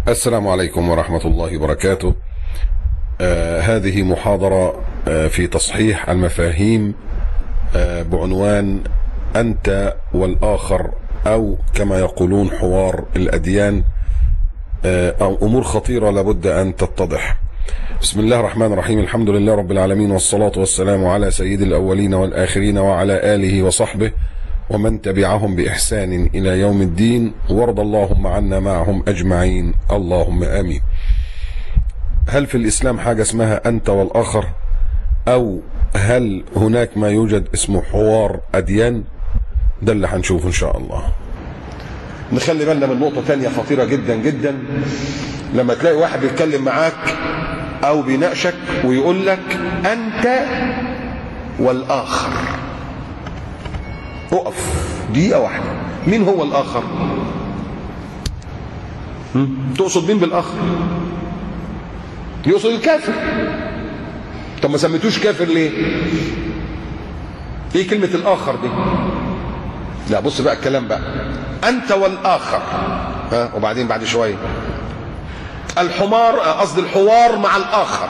السلام عليكم ورحمة الله وبركاته. هذه محاضرة في تصحيح المفاهيم بعنوان أنت والآخر، أو كما يقولون حوار الأديان، أو أمور خطيرة لابد أن تتضح. بسم الله الرحمن الرحيم. الحمد لله رب العالمين، والصلاة والسلام على سيد الأولين والآخرين وعلى آله وصحبه ومن تبعهم بإحسان إلى يوم الدين، وارض اللهم عنا معهم أجمعين، اللهم آمين. هل في الإسلام حاجة اسمها أنت والآخر، أو هل هناك ما يوجد اسمه حوار أديان؟ ده اللي هنشوفه إن شاء الله. نخلي بالنا من نقطة تانية خطيرة جدا جدا. لما تلاقي واحد بيتكلم معاك أو بيناقشك ويقول لك أنت والآخر، اقف دقيقة واحدة. مين هو الآخر؟ تقصد مين بالآخر؟ يقصد الكافر. طب ما سميتوش كافر ليه؟ ايه كلمة الآخر دي؟ لا بص بقى الكلام بقى، أنت والآخر، وبعدين بعد شوية قصد الحوار مع الآخر،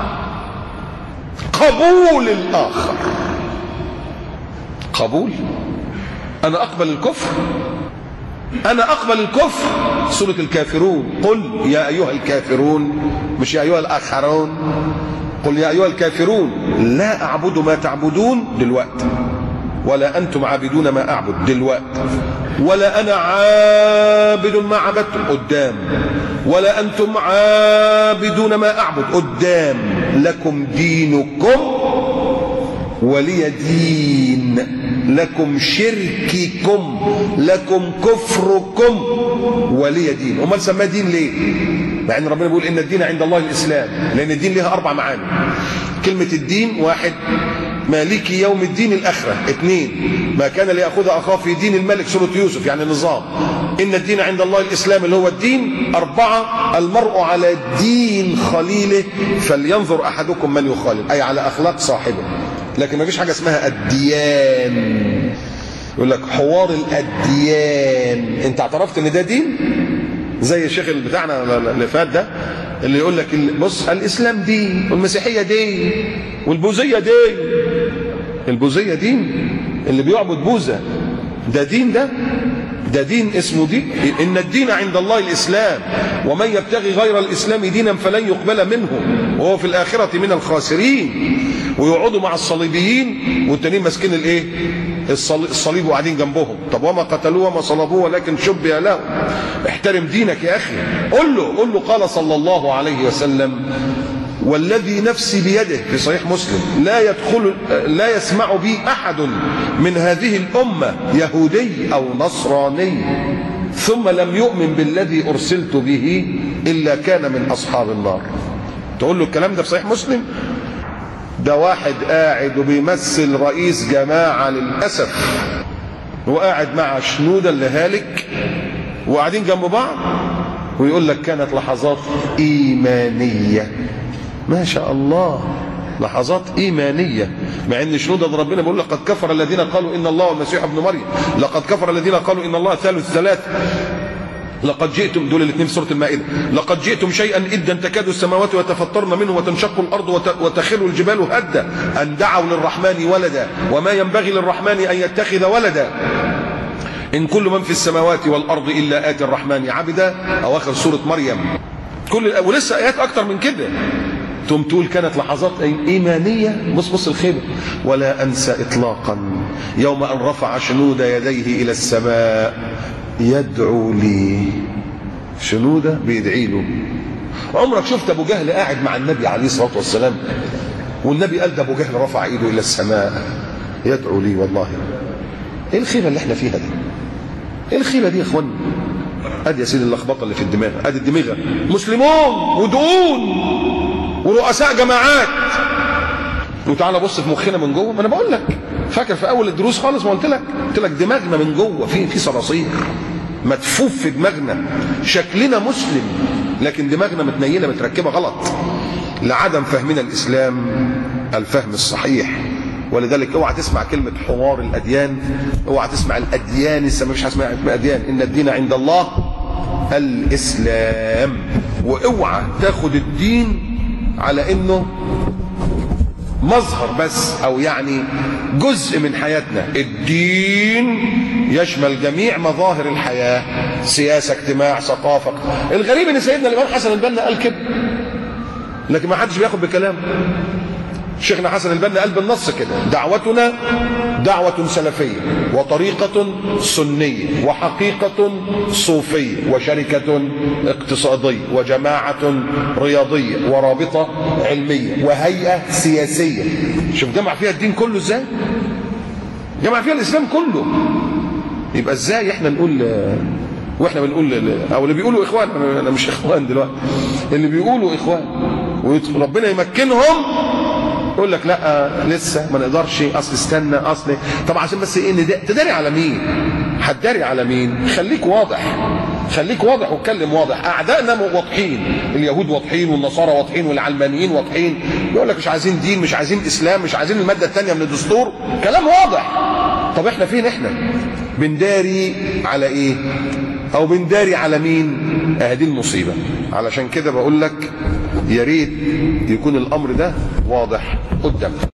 قبول الآخر. قبول؟ أنا أقبل الكفر، أنا أقبل الكفر. سورة الكافرون، قل يا أيها الكافرون، مش يا أيها الآخرون. قل يا أيها الكافرون لا أعبد ما تعبدون دلوقتي، ولا أنتم عابدون ما أعبد دلوقتي، ولا أنا عابد ما عبدتم قدام، ولا أنتم عابدون ما أعبد قدام. لكم دينكم ولي دين، لكم شرككم، لكم كفركم ولي دين. امال سماه دين ليه؟ مع ان ربنا بيقول ان الدين عند الله الاسلام، لان الدين لها 4 معاني. كلمه الدين: 1 مالك يوم الدين الاخره. 2 ما كان ليأخذ اخاه في دين الملك، سوره يوسف يعني النظام. ان الدين عند الله الاسلام اللي هو الدين. 4 المرء على دين خليله فلينظر احدكم من يخالل، اي على اخلاق صاحبه. لكن ما فيش حاجة اسمها الديان. يقول لك حوار الأديان. انت اعترفت ان ده دين؟ زي الشيخ بتاعنا اللي فات ده اللي يقول لك بص، الإسلام دين، والمسيحية دين، والبوذية دين. البوذية دين، اللي بيعبد بوذا ده دين؟ ده دين اسمه دين؟ إن الدين عند الله الإسلام، ومن يبتغي غير الإسلام دينا فلن يقبل منه وهو في الآخرة من الخاسرين. ويقعدوا مع الصليبيين والتانيين ماسكين الايه؟ الصليب وقاعدين جنبهم. طب وما قتلوه وما صلبوه ولكن شبه له. احترم دينك يا اخي. قل له قال صلى الله عليه وسلم: والذي نفسي بيده، في صحيح مسلم: لا يسمع بي احد من هذه الامه يهودي او نصراني ثم لم يؤمن بالذي ارسلت به الا كان من اصحاب النار. تقول له الكلام ده في صحيح مسلم؟ ده واحد قاعد وبيمثل رئيس جماعة للأسف، وقاعد مع شنودة اللي هالك، وقاعدين جنب بعض، ويقول لك كانت لحظات إيمانية. ما شاء الله، لحظات إيمانية. مع ان شنودة ربنا بيقول لقد كفر الذين قالوا إن الله والمسيح ابن مريم، لقد كفر الذين قالوا إن الله ثالث ثلاثة، لقد جئتم، دول الاثنين في سورة المائدة، لقد جئتم شيئا إدا تكاد السماوات يتفطرن منه وتنشق الأرض وتخر الجبال هدا أن دعوا للرحمن ولدا وما ينبغي للرحمن أن يتخذ ولدا إن كل من في السماوات والأرض إلا آتي الرحمن عبدا. أواخر سورة مريم. ولسه آيات أكتر من كده. ثم تقول كانت لحظات إيمانية. بص الخيبة. ولا أنسى إطلاقا يوم أن رفع شنود يديه إلى السماء يدعو لي. شنودة بيدعي له. عمرك شفت ابو جهل قاعد مع النبي عليه الصلاه والسلام والنبي قال ده ابو جهل رفع ايده الى السماء يدعو لي؟ والله ايه الخيبه اللي احنا فيها دي؟ ايه الخيبه دي يا اخوانا؟ ادي يا سيدي اللخبطه اللي في الدماغ. ادي الدماغ مسلمون ودقون ورؤساء جماعات. وتعالى بص في مخنا من جوه. ما انا بقول لك، فاكر في اول الدروس خالص ما قلت لك دماغنا من جوه في صراصير مدفوف في دماغنا. شكلنا مسلم لكن دماغنا متنيله متركبه غلط لعدم فهمنا الاسلام الفهم الصحيح. ولذلك اوعى تسمع كلمه حوار الاديان، اوعى تسمع الاديان. لسه ما فيش حاجه اسمها اديان. ان الدين عند الله الإسلام. واوعى تاخد الدين على انه مظهر بس او يعني جزء من حياتنا. الدين يشمل جميع مظاهر الحياة، سياسة، اجتماع، ثقافة. الغريب ان سيدنا الامام حسن البنا قال كده، لكن ما حدش بياخد بكلامه. شيخنا حسن البنا قال بالنص كده: دعوتنا دعوة سلفية، وطريقة سنية، وحقيقة صوفية، وشركة اقتصادية، وجماعة رياضية، ورابطة علمية، وهيئة سياسية. شوف جمع فيها الدين كله ازاي؟ جمع فيها الإسلام كله. يبقى ازاي احنا نقول، واحنا بنقول او اللي بيقولوا اخوان، انا مش اخوان دلوقتي، اللي بيقولوا اخوان وربنا يمكنهم يقول لك لا لسه ما نقدرش، اصل استنى، اصل طب عشان بس ايه تداري على مين؟ هتداري على مين؟ خليك واضح، خليك واضح واتكلم واضح. اعدائنا واضحين، اليهود واضحين، والنصارى واضحين، والعلمانيين واضحين، يقول لك مش عايزين دين، مش عايزين اسلام، مش عايزين الماده الثانيه من الدستور، كلام واضح. طب احنا فين؟ احنا بنداري على ايه؟ او بنداري على مين؟ دي المصيبه. علشان كده بقول لك يا ريت يكون الامر ده واضح قدامك.